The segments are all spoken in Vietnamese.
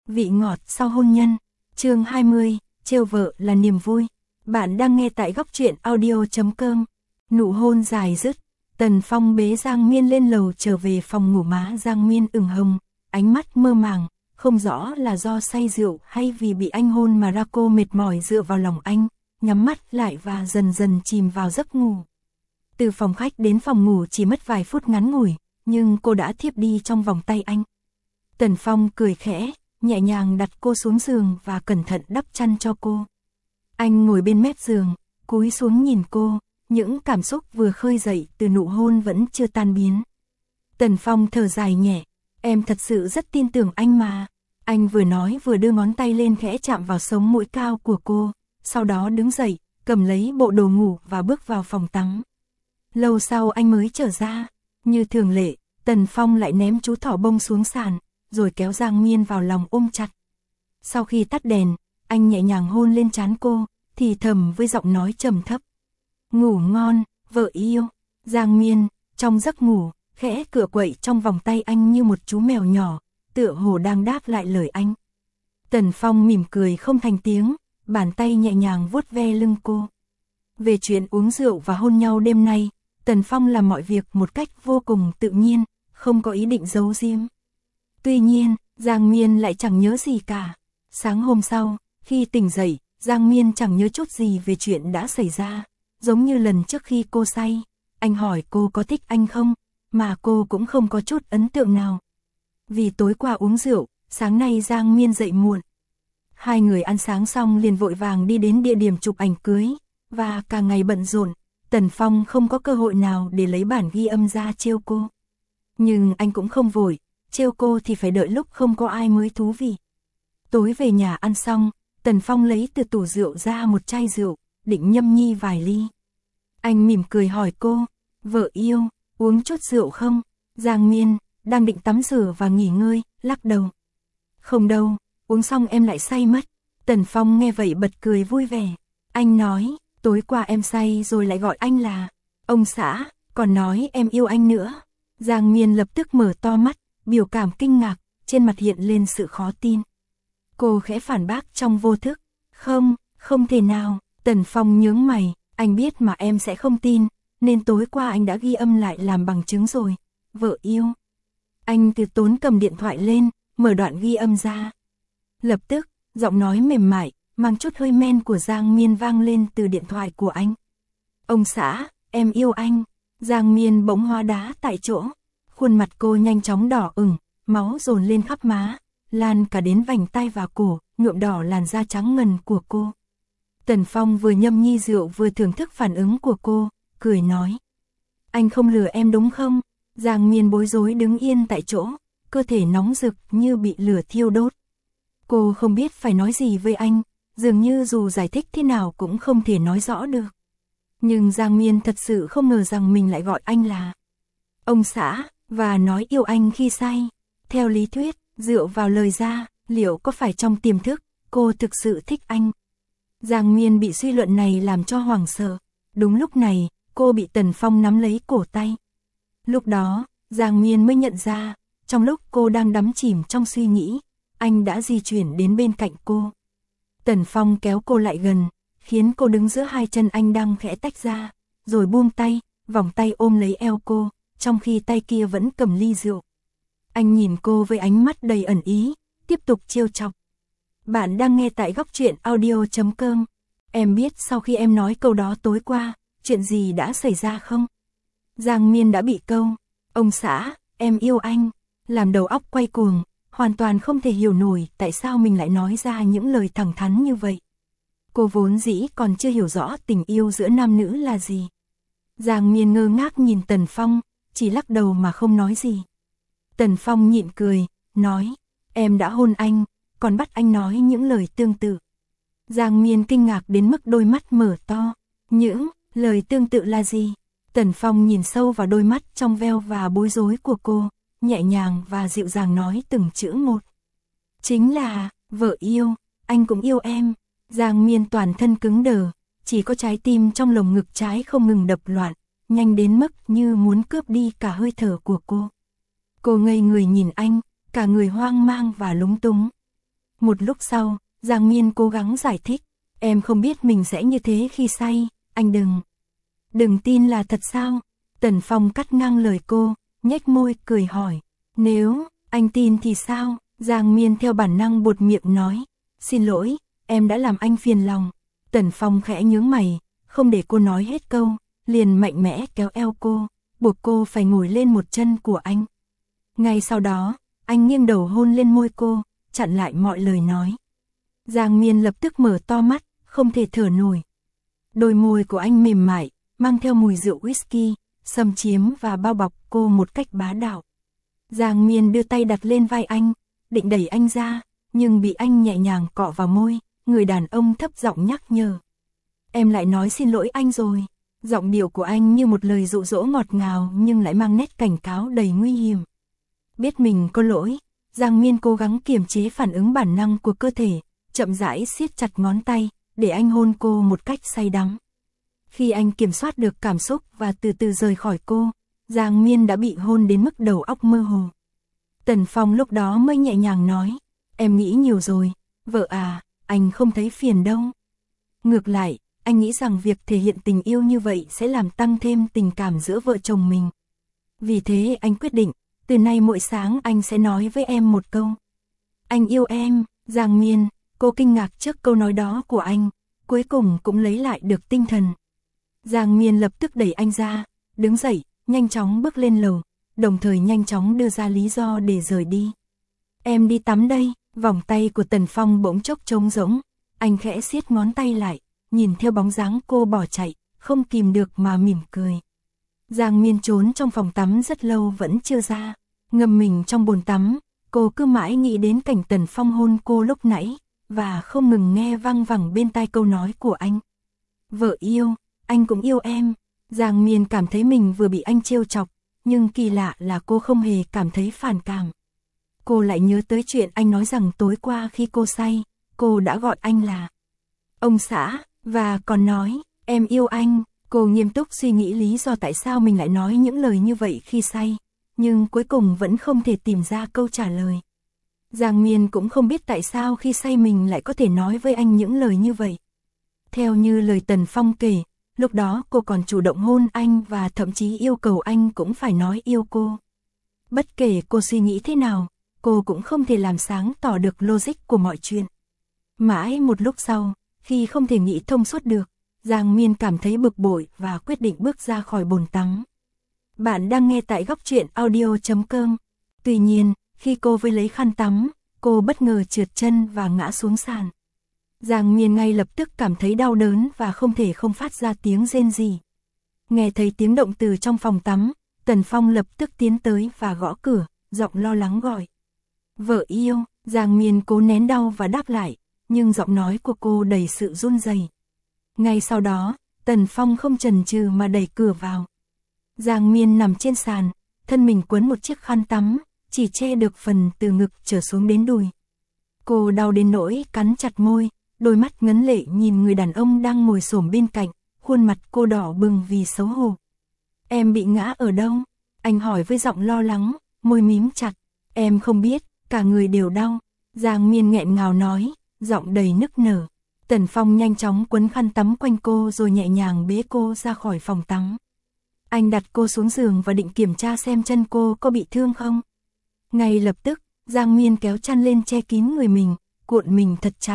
Vị ngọt sau hôn nhân. Chương 20, trêu vợ là niềm vui. Bạn đang nghe tại góc truyện audio.com. Nụ hôn dài dứt, Tần Phong bế Giang Miên lên lầu trở về phòng ngủ. Má Giang Miên ửng hồng, ánh mắt mơ màng, không rõ là do say rượu hay vì bị anh hôn mà ra. Cô mệt mỏi dựa vào lòng anh, nhắm mắt lại và dần dần chìm vào giấc ngủ. Từ phòng khách đến phòng ngủ chỉ mất vài phút ngắn ngủi, nhưng cô đã thiếp đi trong vòng tay anh. Tần Phong cười khẽ, nhẹ nhàng đặt cô xuống giường và cẩn thận đắp chăn cho cô. Anh ngồi bên mép giường, cúi xuống nhìn cô, những cảm xúc vừa khơi dậy từ nụ hôn vẫn chưa tan biến. Tần Phong thở dài nhẹ, em thật sự rất tin tưởng anh mà. Anh vừa nói vừa đưa ngón tay lên khẽ chạm vào sống mũi cao của cô, sau đó đứng dậy, cầm lấy bộ đồ ngủ và bước vào phòng tắm. Lâu sau anh mới trở ra, như thường lệ, Tần Phong lại ném chú thỏ bông xuống sàn, rồi kéo Giang Miên vào lòng ôm chặt. Sau khi tắt đèn, anh nhẹ nhàng hôn lên trán cô, thì thầm với giọng nói trầm thấp. Ngủ ngon, vợ yêu. Giang Miên, trong giấc ngủ, khẽ cựa quậy trong vòng tay anh như một chú mèo nhỏ, tựa hồ đang đáp lại lời anh. Tần Phong mỉm cười không thành tiếng, bàn tay nhẹ nhàng vuốt ve lưng cô. Về chuyện uống rượu và hôn nhau đêm nay, Tần Phong làm mọi việc một cách vô cùng tự nhiên, không có ý định giấu giếm. Tuy nhiên, Giang Miên lại chẳng nhớ gì cả. Sáng hôm sau, khi tỉnh dậy, Giang Miên chẳng nhớ chút gì về chuyện đã xảy ra. Giống như lần trước khi cô say, anh hỏi cô có thích anh không, mà cô cũng không có chút ấn tượng nào. Vì tối qua uống rượu, sáng nay Giang Miên dậy muộn. Hai người ăn sáng xong liền vội vàng đi đến địa điểm chụp ảnh cưới, và cả ngày bận rộn, Tần Phong không có cơ hội nào để lấy bản ghi âm ra trêu cô. Nhưng anh cũng không vội, trêu cô thì phải đợi lúc không có ai mới thú vị. Tối về nhà ăn xong, Tần Phong lấy từ tủ rượu ra một chai rượu, định nhâm nhi vài ly. Anh mỉm cười hỏi cô, vợ yêu, uống chút rượu không? Giang Miên, đang định tắm rửa và nghỉ ngơi, lắc đầu. Không đâu, uống xong em lại say mất. Tần Phong nghe vậy bật cười vui vẻ. Anh nói, tối qua em say rồi lại gọi anh là ông xã, còn nói em yêu anh nữa. Giang Miên lập tức mở to mắt, biểu cảm kinh ngạc, trên mặt hiện lên sự khó tin. Cô khẽ phản bác trong vô thức. Không, không thể nào. Tần Phong nhướng mày, anh biết mà em sẽ không tin, nên tối qua anh đã ghi âm lại làm bằng chứng rồi. Vợ yêu. Anh từ tốn cầm điện thoại lên, mở đoạn ghi âm ra. Lập tức, giọng nói mềm mại, mang chút hơi men của Giang Miên vang lên từ điện thoại của anh. Ông xã, em yêu anh. Giang Miên bỗng hóa đá tại chỗ. Khuôn mặt cô nhanh chóng đỏ ửng, máu dồn lên khắp má, lan cả đến vành tai và cổ, nhuộm đỏ làn da trắng ngần của cô. Tần Phong vừa nhâm nhi rượu vừa thưởng thức phản ứng của cô, cười nói. Anh không lừa em đúng không? Giang Miên bối rối đứng yên tại chỗ, cơ thể nóng rực như bị lửa thiêu đốt. Cô không biết phải nói gì với anh, dường như dù giải thích thế nào cũng không thể nói rõ được. Nhưng Giang Miên thật sự không ngờ rằng mình lại gọi anh là ông xã, và nói yêu anh khi say. Theo lý thuyết, dựa vào lời ra, liệu có phải trong tiềm thức, cô thực sự thích anh? Giang Miên bị suy luận này làm cho hoảng sợ. Đúng lúc này, cô bị Tần Phong nắm lấy cổ tay. Lúc đó, Giang Miên mới nhận ra, trong lúc cô đang đắm chìm trong suy nghĩ, anh đã di chuyển đến bên cạnh cô. Tần Phong kéo cô lại gần, khiến cô đứng giữa hai chân anh đang khẽ tách ra, rồi buông tay, vòng tay ôm lấy eo cô, trong khi tay kia vẫn cầm ly rượu. Anh nhìn cô với ánh mắt đầy ẩn ý, tiếp tục trêu chọc. Bạn đang nghe tại góc truyện audio.com. Em biết sau khi em nói câu đó tối qua, chuyện gì đã xảy ra không? Giang Miên đã bị câu, ông xã, em yêu anh, làm đầu óc quay cuồng, hoàn toàn không thể hiểu nổi tại sao mình lại nói ra những lời thẳng thắn như vậy. Cô vốn dĩ còn chưa hiểu rõ tình yêu giữa nam nữ là gì. Giang Miên ngơ ngác nhìn Tần Phong, chỉ lắc đầu mà không nói gì. Tần Phong nhịn cười, nói, em đã hôn anh, còn bắt anh nói những lời tương tự. Giang Miên kinh ngạc đến mức đôi mắt mở to. Những lời tương tự là gì? Tần Phong nhìn sâu vào đôi mắt trong veo và bối rối của cô, nhẹ nhàng và dịu dàng nói từng chữ một. Chính là, vợ yêu, anh cũng yêu em. Giang Miên toàn thân cứng đờ, chỉ có trái tim trong lồng ngực trái không ngừng đập loạn, nhanh đến mức như muốn cướp đi cả hơi thở của cô. Cô ngây người nhìn anh, cả người hoang mang và lúng túng. Một lúc sau, Giang Miên cố gắng giải thích, em không biết mình sẽ như thế khi say, anh đừng tin là thật sao? Tần Phong cắt ngang lời cô, nhếch môi cười hỏi, nếu anh tin thì sao? Giang Miên theo bản năng buột miệng nói, xin lỗi, em đã làm anh phiền lòng. Tần Phong khẽ nhướng mày, không để cô nói hết câu, liền mạnh mẽ kéo eo cô, buộc cô phải ngồi lên một chân của anh. Ngay sau đó, anh nghiêng đầu hôn lên môi cô, chặn lại mọi lời nói. Giang Miên lập tức mở to mắt, không thể thở nổi. Đôi môi của anh mềm mại, mang theo mùi rượu whisky, xâm chiếm và bao bọc cô một cách bá đạo. Giang Miên đưa tay đặt lên vai anh, định đẩy anh ra, nhưng bị anh nhẹ nhàng cọ vào môi, người đàn ông thấp giọng nhắc nhở. Em lại nói xin lỗi anh rồi. Giọng điệu của anh như một lời dụ dỗ ngọt ngào nhưng lại mang nét cảnh cáo đầy nguy hiểm. Biết mình có lỗi, Giang Miên cố gắng kiềm chế phản ứng bản năng của cơ thể, chậm rãi siết chặt ngón tay, để anh hôn cô một cách say đắm. Khi anh kiểm soát được cảm xúc và từ từ rời khỏi cô, Giang Miên đã bị hôn đến mức đầu óc mơ hồ. Tần Phong lúc đó mới nhẹ nhàng nói, em nghĩ nhiều rồi, vợ à, anh không thấy phiền đâu. Ngược lại, anh nghĩ rằng việc thể hiện tình yêu như vậy sẽ làm tăng thêm tình cảm giữa vợ chồng mình. Vì thế anh quyết định, từ nay mỗi sáng anh sẽ nói với em một câu. Anh yêu em. Giang Miên, cô kinh ngạc trước câu nói đó của anh, cuối cùng cũng lấy lại được tinh thần. Giang Miên lập tức đẩy anh ra, đứng dậy, nhanh chóng bước lên lầu, đồng thời nhanh chóng đưa ra lý do để rời đi. Em đi tắm đây. Vòng tay của Tần Phong bỗng chốc trống rỗng, anh khẽ siết ngón tay lại, nhìn theo bóng dáng cô bỏ chạy, không kìm được mà mỉm cười. Giang Miên trốn trong phòng tắm rất lâu vẫn chưa ra, ngâm mình trong bồn tắm, cô cứ mãi nghĩ đến cảnh Tần Phong hôn cô lúc nãy, và không ngừng nghe vang vẳng bên tai câu nói của anh. Vợ yêu, anh cũng yêu em. Giang Miên cảm thấy mình vừa bị anh trêu chọc, nhưng kỳ lạ là cô không hề cảm thấy phản cảm. Cô lại nhớ tới chuyện anh nói rằng tối qua khi cô say, cô đã gọi anh là ông xã, và còn nói, em yêu anh. Cô nghiêm túc suy nghĩ lý do tại sao mình lại nói những lời như vậy khi say, nhưng cuối cùng vẫn không thể tìm ra câu trả lời. Giang Miên cũng không biết tại sao khi say mình lại có thể nói với anh những lời như vậy. Theo như lời Tần Phong kể, lúc đó cô còn chủ động hôn anh và thậm chí yêu cầu anh cũng phải nói yêu cô. Bất kể cô suy nghĩ thế nào, cô cũng không thể làm sáng tỏ được logic của mọi chuyện. Mãi một lúc sau, khi không thể nghĩ thông suốt được, Giang Miên cảm thấy bực bội và quyết định bước ra khỏi bồn tắm. Bạn đang nghe tại Góc Truyện Audio.com. Tuy nhiên, khi cô với lấy khăn tắm, cô bất ngờ trượt chân và ngã xuống sàn. Giang Miên ngay lập tức cảm thấy đau đớn và không thể không phát ra tiếng rên rỉ. Nghe thấy tiếng động từ trong phòng tắm, Tần Phong lập tức tiến tới và gõ cửa, giọng lo lắng gọi. Vợ yêu. Giang Miên cố nén đau và đáp lại, nhưng giọng nói của cô đầy sự run rẩy. Ngay sau đó, Tần Phong không chần chừ mà đẩy cửa vào. Giang Miên nằm trên sàn, thân mình quấn một chiếc khăn tắm, chỉ che được phần từ ngực trở xuống đến đùi. Cô đau đến nỗi cắn chặt môi, đôi mắt ngấn lệ nhìn người đàn ông đang ngồi xổm bên cạnh, khuôn mặt cô đỏ bừng vì xấu hổ. Em bị ngã ở đâu? Anh hỏi với giọng lo lắng, môi mím chặt. Em không biết, cả người đều đau. Giang Miên nghẹn ngào nói, giọng đầy nức nở. Tần Phong nhanh chóng quấn khăn tắm quanh cô rồi nhẹ nhàng bế cô ra khỏi phòng tắm. Anh đặt cô xuống giường và định kiểm tra xem chân cô có bị thương không. Ngay lập tức, Giang Miên kéo chăn lên che kín người mình, cuộn mình thật chặt.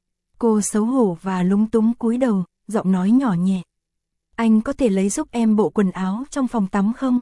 Cô xấu hổ và lúng túng cúi đầu, giọng nói nhỏ nhẹ. Anh có thể lấy giúp em bộ quần áo trong phòng tắm không?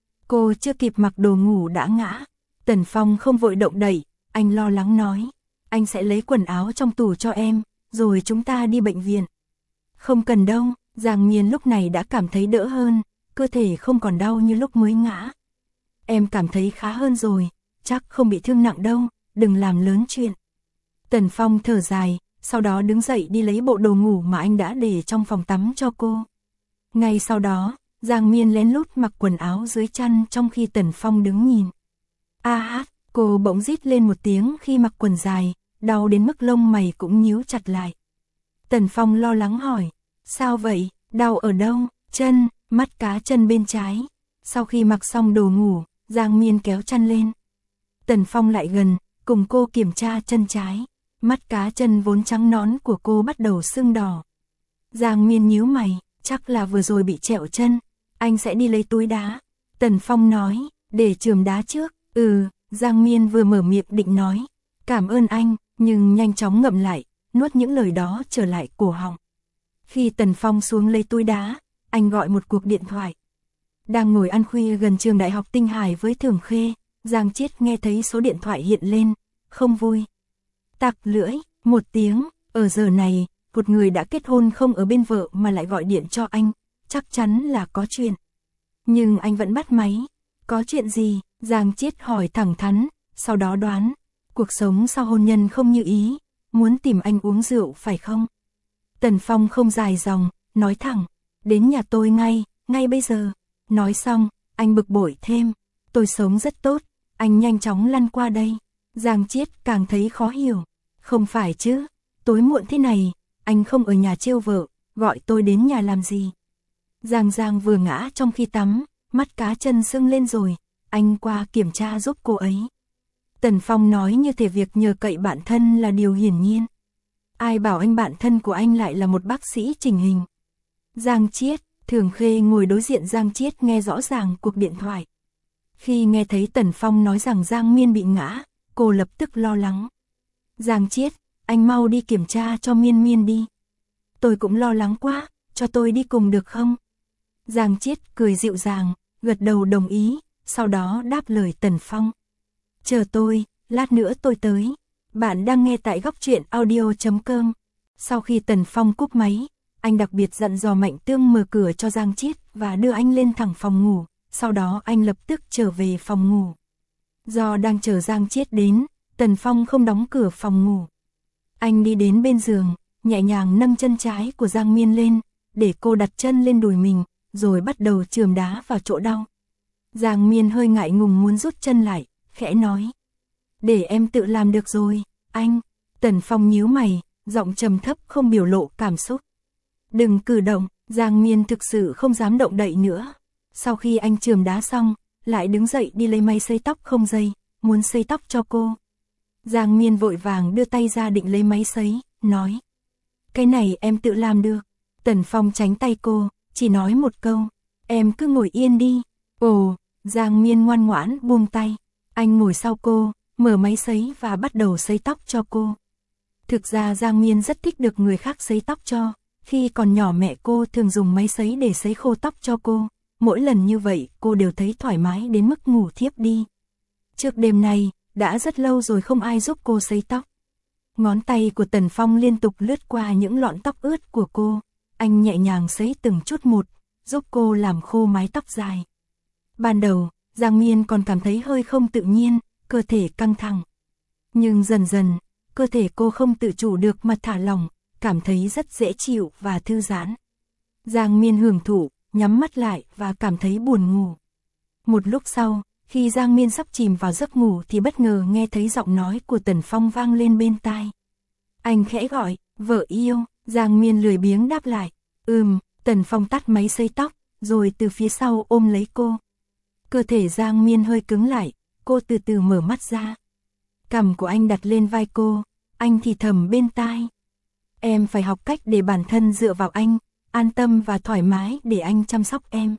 Cô chưa kịp mặc đồ ngủ đã ngã. Tần Phong không vội động đậy, anh lo lắng nói. Anh sẽ lấy quần áo trong tủ cho em, rồi chúng ta đi bệnh viện. Không cần đâu. Giang Miên lúc này đã cảm thấy đỡ hơn, cơ thể không còn đau như lúc mới ngã. Em cảm thấy khá hơn rồi, chắc không bị thương nặng đâu, đừng làm lớn chuyện. Tần Phong thở dài, sau đó đứng dậy đi lấy bộ đồ ngủ mà anh đã để trong phòng tắm cho cô. Ngay sau đó, Giang Miên lén lút mặc quần áo dưới chăn trong khi Tần Phong đứng nhìn. Cô bỗng rít lên một tiếng khi mặc quần dài, đau đến mức lông mày cũng nhíu chặt lại. Tần Phong lo lắng hỏi, sao vậy, đau ở đâu? Chân, mắt cá chân bên trái. Sau khi mặc xong đồ ngủ, Giang Miên kéo chăn lên. Tần Phong lại gần, cùng cô kiểm tra chân trái. Mắt cá chân vốn trắng nõn của cô bắt đầu sưng đỏ. Giang Miên nhíu mày, chắc là vừa rồi bị trẹo chân, anh sẽ đi lấy túi đá. Tần Phong nói, để chườm đá trước. Giang Miên vừa mở miệng định nói, cảm ơn anh, nhưng nhanh chóng ngậm lại, nuốt những lời đó trở lại cổ họng. Khi Tần Phong xuống lấy túi đá, anh gọi một cuộc điện thoại. Đang ngồi ăn khuya gần trường Đại học Tinh Hải với Thường Khê, Giang Chiết nghe thấy số điện thoại hiện lên, không vui. Tặc lưỡi, một tiếng, ở giờ này, một người đã kết hôn không ở bên vợ mà lại gọi điện cho anh, chắc chắn là có chuyện. Nhưng anh vẫn bắt máy. Có chuyện gì? Giang Chiết hỏi thẳng thắn, sau đó đoán, cuộc sống sau hôn nhân không như ý, muốn tìm anh uống rượu phải không? Tần Phong không dài dòng, nói thẳng, đến nhà tôi ngay bây giờ. Nói xong, anh bực bội thêm, tôi sống rất tốt, anh nhanh chóng lăn qua đây. Giang Chiết càng thấy khó hiểu, không phải chứ, tối muộn thế này, anh không ở nhà trêu vợ, gọi tôi đến nhà làm gì? Giang vừa ngã trong khi tắm, mắt cá chân sưng lên rồi, anh qua kiểm tra giúp cô ấy. Tần Phong nói như thể việc nhờ cậy bạn thân là điều hiển nhiên. Ai bảo anh bạn thân của anh lại là một bác sĩ chỉnh hình. Giang Chiết, Thường Khê ngồi đối diện Giang Chiết nghe rõ ràng cuộc điện thoại. Khi nghe thấy Tần Phong nói rằng Giang Miên bị ngã, cô lập tức lo lắng. Giang Chiết, anh mau đi kiểm tra cho Miên đi. Tôi cũng lo lắng quá, cho tôi đi cùng được không? Giang Chiết cười dịu dàng, gật đầu đồng ý, sau đó đáp lời Tần Phong. Chờ tôi, lát nữa tôi tới. Bạn đang nghe tại góc truyện audio.com. Sau khi Tần Phong cúp máy, anh đặc biệt dặn dò Mạnh Tương mở cửa cho Giang Chiết và đưa anh lên thẳng phòng ngủ, sau đó anh lập tức trở về phòng ngủ. Do đang chờ Giang Chiết đến, Tần Phong không đóng cửa phòng ngủ. Anh đi đến bên giường, nhẹ nhàng nâng chân trái của Giang Miên lên, để cô đặt chân lên đùi mình, rồi bắt đầu chườm đá vào chỗ đau. Giang Miên hơi ngại ngùng muốn rút chân lại, khẽ nói. Để em tự làm được rồi, anh. Tần Phong nhíu mày, giọng trầm thấp không biểu lộ cảm xúc. Đừng cử động, Giang Miên thực sự không dám động đậy nữa. Sau khi anh chườm đá xong, lại đứng dậy đi lấy máy sấy tóc không dây, muốn sấy tóc cho cô. Giang Miên vội vàng đưa tay ra định lấy máy sấy, nói. Cái này em tự làm được. Tần Phong tránh tay cô, chỉ nói một câu. Em cứ ngồi yên đi. Ồ, Giang Miên ngoan ngoãn buông tay. Anh ngồi sau cô, mở máy sấy và bắt đầu sấy tóc cho cô. Thực ra Giang Miên rất thích được người khác sấy tóc cho. Khi còn nhỏ mẹ cô thường dùng máy sấy để sấy khô tóc cho cô. Mỗi lần như vậy cô đều thấy thoải mái đến mức ngủ thiếp đi. Trước đêm này, đã rất lâu rồi không ai giúp cô sấy tóc. Ngón tay của Tần Phong liên tục lướt qua những lọn tóc ướt của cô. Anh nhẹ nhàng sấy từng chút một, giúp cô làm khô mái tóc dài. Ban đầu, Giang Miên còn cảm thấy hơi không tự nhiên, cơ thể căng thẳng. Nhưng dần dần, cơ thể cô không tự chủ được mà thả lỏng, cảm thấy rất dễ chịu và thư giãn. Giang Miên hưởng thụ, nhắm mắt lại và cảm thấy buồn ngủ. Một lúc sau, khi Giang Miên sắp chìm vào giấc ngủ thì bất ngờ nghe thấy giọng nói của Tần Phong vang lên bên tai. Anh khẽ gọi, vợ yêu. Giang Miên lười biếng đáp lại. Tần Phong tắt máy sấy tóc, rồi từ phía sau ôm lấy cô. Cơ thể Giang Miên hơi cứng lại, cô từ từ mở mắt ra. Cằm của anh đặt lên vai cô, anh thì thầm bên tai. Em phải học cách để bản thân dựa vào anh, an tâm và thoải mái để anh chăm sóc em.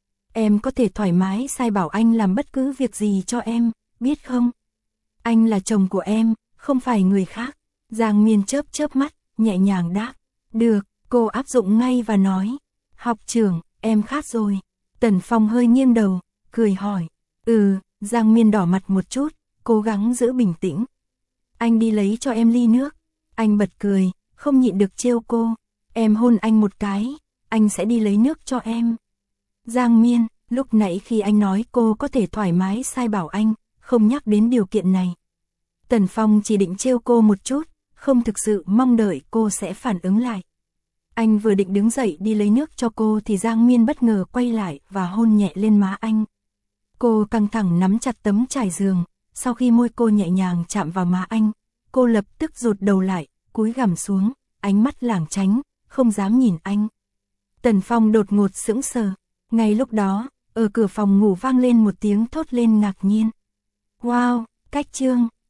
Em có thể thoải mái sai bảo anh làm bất cứ việc gì cho em, biết không? Anh là chồng của em, không phải người khác. Giang Miên chớp mắt, nhẹ nhàng đáp. Được, cô áp dụng ngay và nói. Học trưởng, em khát rồi. Tần Phong hơi nghiêng đầu, cười hỏi. Giang Miên đỏ mặt một chút, cố gắng giữ bình tĩnh. Anh đi lấy cho em ly nước. Anh bật cười, không nhịn được trêu cô. Em hôn anh một cái, anh sẽ đi lấy nước cho em. Giang Miên, lúc nãy khi anh nói cô có thể thoải mái sai bảo anh, không nhắc đến điều kiện này. Tần Phong chỉ định trêu cô một chút, không thực sự mong đợi cô sẽ phản ứng lại. Anh vừa định đứng dậy đi lấy nước cho cô thì Giang Miên bất ngờ quay lại và hôn nhẹ lên má anh. Cô căng thẳng nắm chặt tấm trải giường, sau khi môi cô nhẹ nhàng chạm vào má anh, cô lập tức rụt đầu lại, cúi gằm xuống, ánh mắt lảng tránh, không dám nhìn anh. Tần Phong đột ngột sững sờ. Ngay lúc đó, ở cửa phòng ngủ vang lên một tiếng thốt lên ngạc nhiên. Wow, cách chương.